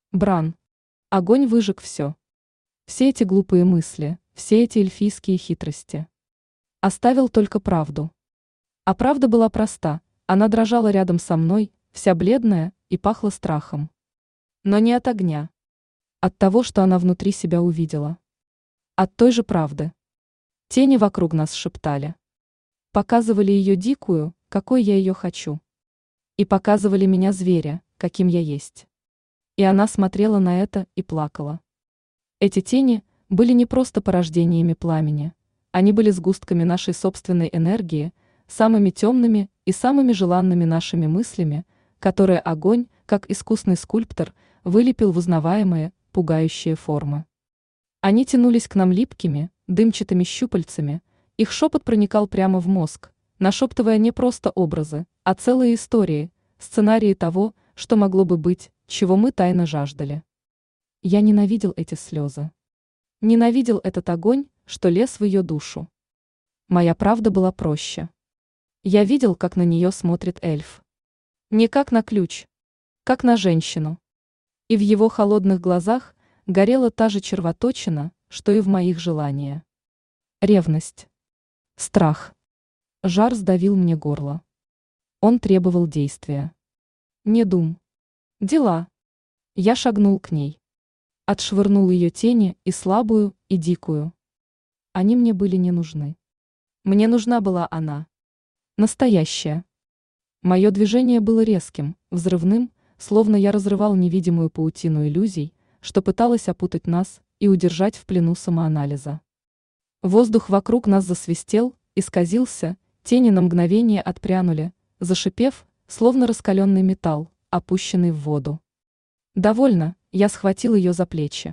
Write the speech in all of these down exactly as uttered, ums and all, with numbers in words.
Бран. Огонь выжег все. Все эти глупые мысли, все эти эльфийские хитрости. Оставил только правду. А правда была проста, она дрожала рядом со мной, вся бледная, и пахла страхом. Но не от огня. От того, что она внутри себя увидела. От той же правды. Тени вокруг нас шептали. Показывали ее дикую, какой я ее хочу. И показывали меня зверя, каким я есть. И она смотрела на это и плакала. Эти тени были не просто порождениями пламени, они были сгустками нашей собственной энергии, самыми темными и самыми желанными нашими мыслями, которые огонь, как искусный скульптор, вылепил в узнаваемые, пугающие формы. Они тянулись к нам липкими, дымчатыми щупальцами, их шепот проникал прямо в мозг, нашептывая не просто образы, а целые истории, сценарии того, что могло бы быть, чего мы тайно жаждали. Я ненавидел эти слезы. Ненавидел этот огонь, что лез в ее душу. Моя правда была проще. Я видел, как на нее смотрит эльф. Не как на ключ, как на женщину. И в его холодных глазах горела та же червоточина, что и в моих желаниях. Ревность. Страх. Жар сдавил мне горло. Он требовал действия. Не дум. Дела. Я шагнул к ней. Отшвырнул ее тени и слабую, и дикую. Они мне были не нужны. Мне нужна была она. Настоящая. Мое движение было резким, взрывным, словно я разрывал невидимую паутину иллюзий, что пыталась опутать нас и удержать в плену самоанализа. Воздух вокруг нас засвистел, исказился, тени на мгновение отпрянули, зашипев, словно раскаленный металл, опущенный в воду. Довольно, я схватил ее за плечи.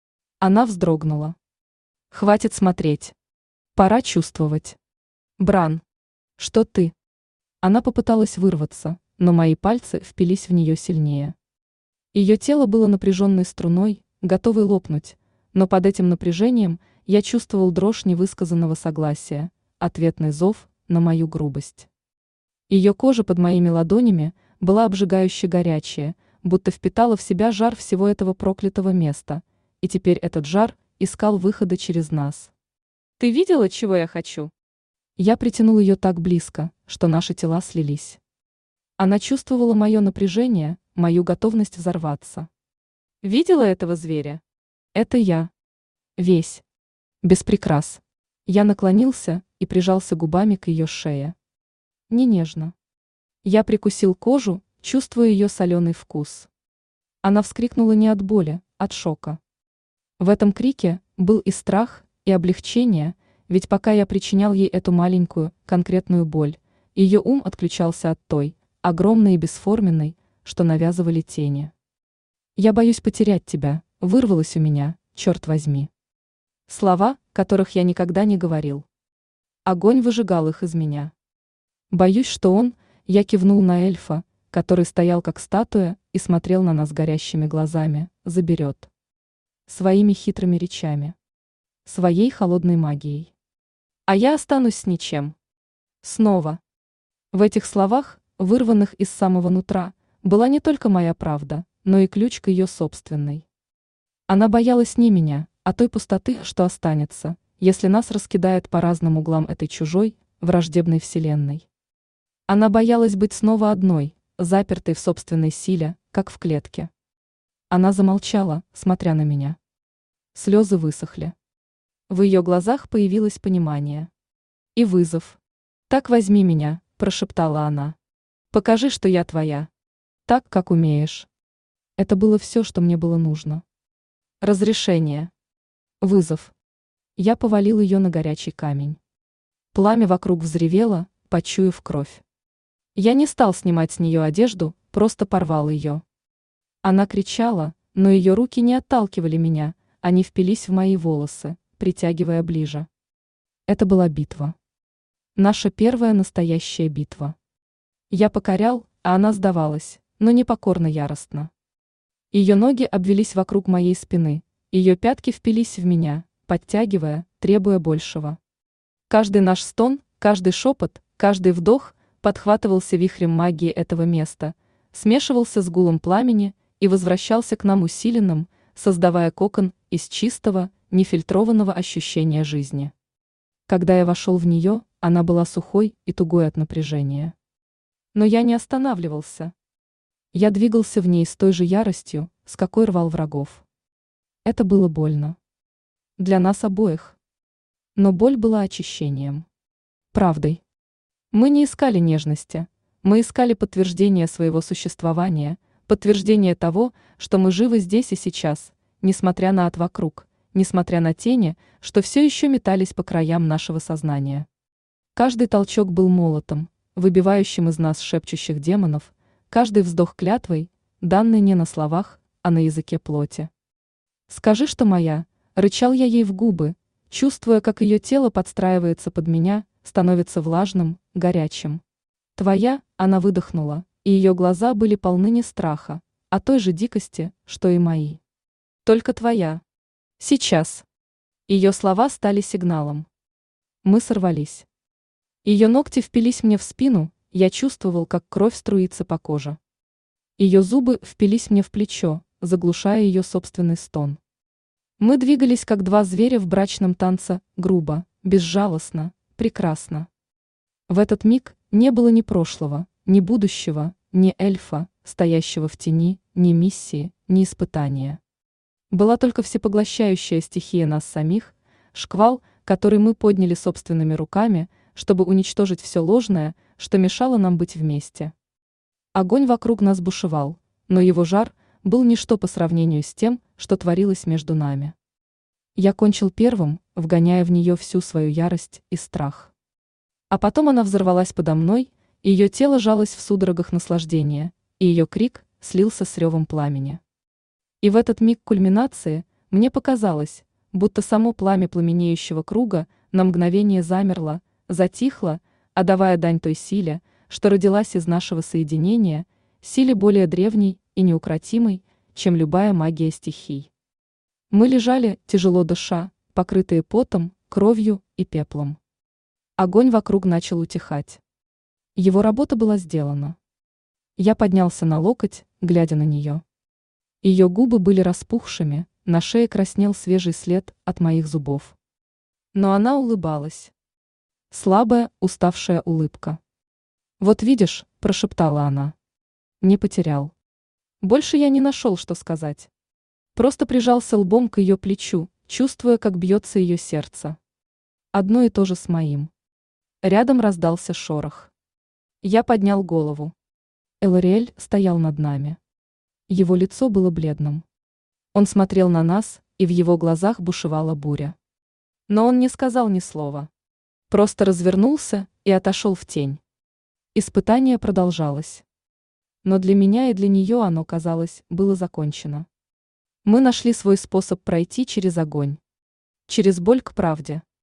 Она вздрогнула. Хватит смотреть. Пора чувствовать. Бран. Что ты? Она попыталась вырваться, но мои пальцы впились в нее сильнее. Ее тело было напряженной струной, готовой лопнуть, но под этим напряжением я чувствовал дрожь невысказанного согласия, ответный зов на мою грубость. Ее кожа под моими ладонями была обжигающе горячая, будто впитала в себя жар всего этого проклятого места, и теперь этот жар искал выхода через нас. «Ты видела, чего я хочу?» Я притянул ее так близко, что наши тела слились. Она чувствовала мое напряжение, мою готовность взорваться. «Видела этого зверя?» «Это я. Весь. Без прикрас». Я наклонился и прижался губами к ее шее. Не нежно. Я прикусил кожу, чувствуя ее соленый вкус. Она вскрикнула не от боли, от шока. В этом крике был и страх, и облегчение, ведь пока я причинял ей эту маленькую, конкретную боль, ее ум отключался от той, огромной и бесформенной, что навязывали тени. «Я боюсь потерять тебя», вырвалось у меня, черт возьми. Слова, которых я никогда не говорил. Огонь выжигал их из меня. Боюсь, что он, я кивнул на эльфа, который стоял как статуя и смотрел на нас горящими глазами, заберет. Своими хитрыми речами. Своей холодной магией. А я останусь с ничем. Снова. В этих словах, вырванных из самого нутра, была не только моя правда, но и ключ к ее собственной. Она боялась не меня, а той пустоты, что останется, если нас раскидает по разным углам этой чужой, враждебной вселенной. Она боялась быть снова одной, запертой в собственной силе, как в клетке. Она замолчала, смотря на меня. Слезы высохли. В ее глазах появилось понимание. И вызов. «Так возьми меня», – прошептала она. «Покажи, что я твоя. Так, как умеешь». Это было все, что мне было нужно. Разрешение. Вызов. Я повалил ее на горячий камень. Пламя вокруг взревело, почуяв кровь. Я не стал снимать с нее одежду, просто порвал ее. Она кричала, но ее руки не отталкивали меня, они впились в мои волосы, притягивая ближе. Это была битва. Наша первая настоящая битва. Я покорял, а она сдавалась, но непокорно яростно. Ее ноги обвелись вокруг моей спины, ее пятки впились в меня, подтягивая, требуя большего. Каждый наш стон, каждый шепот, каждый вдох подхватывался вихрем магии этого места, смешивался с гулом пламени и возвращался к нам усиленным, создавая кокон из чистого, нефильтрованного ощущения жизни. Когда я вошел в нее, она была сухой и тугой от напряжения. Но я не останавливался. Я двигался в ней с той же яростью, с какой рвал врагов. Это было больно. Для нас обоих. Но боль была очищением. Правдой. Мы не искали нежности, мы искали подтверждение своего существования, подтверждение того, что мы живы здесь и сейчас, несмотря на ад вокруг, несмотря на тени, что все еще метались по краям нашего сознания. Каждый толчок был молотом, выбивающим из нас шепчущих демонов, каждый вздох клятвой, данный не на словах, а на языке плоти. «Скажи, что моя», — рычал я ей в губы, чувствуя, как ее тело подстраивается под меня, становится влажным, горячим. «Твоя», — она выдохнула, и ее глаза были полны не страха, а той же дикости, что и мои. «Только твоя. Сейчас». Ее слова стали сигналом. Мы сорвались. Ее ногти впились мне в спину, я чувствовал, как кровь струится по коже. Ее зубы впились мне в плечо, заглушая ее собственный стон. Мы двигались, как два зверя в брачном танце, грубо, безжалостно, прекрасно. В этот миг не было ни прошлого, ни будущего, ни эльфа, стоящего в тени, ни миссии, ни испытания. Была только всепоглощающая стихия нас самих, шквал, который мы подняли собственными руками, чтобы уничтожить все ложное, что мешало нам быть вместе. Огонь вокруг нас бушевал, но его жар был ничто по сравнению с тем, что творилось между нами. Я кончил первым, вгоняя в нее всю свою ярость и страх. А потом она взорвалась подо мной, и ее тело жалось в судорогах наслаждения, и ее крик слился с ревом пламени. И в этот миг кульминации мне показалось, будто само пламя пламенеющего круга на мгновение замерло, затихло, отдавая дань той силе, что родилась из нашего соединения, силе более древней и неукротимой, чем любая магия стихий. Мы лежали, тяжело дыша, покрытые потом, кровью и пеплом. Огонь вокруг начал утихать. Его работа была сделана. Я поднялся на локоть, глядя на нее. Ее губы были распухшими, на шее краснел свежий след от моих зубов. Но она улыбалась. Слабая, уставшая улыбка. «Вот видишь», – прошептала она. Не потерял. Больше я не нашел, что сказать. Просто прижался лбом к ее плечу, чувствуя, как бьется ее сердце. Одно и то же с моим. Рядом раздался шорох. Я поднял голову. Элариэль стоял над нами. Его лицо было бледным. Он смотрел на нас, и в его глазах бушевала буря. Но он не сказал ни слова. Просто развернулся и отошел в тень. Испытание продолжалось. Но для меня и для нее оно, казалось, было закончено. Мы нашли свой способ пройти через огонь. Через боль к правде.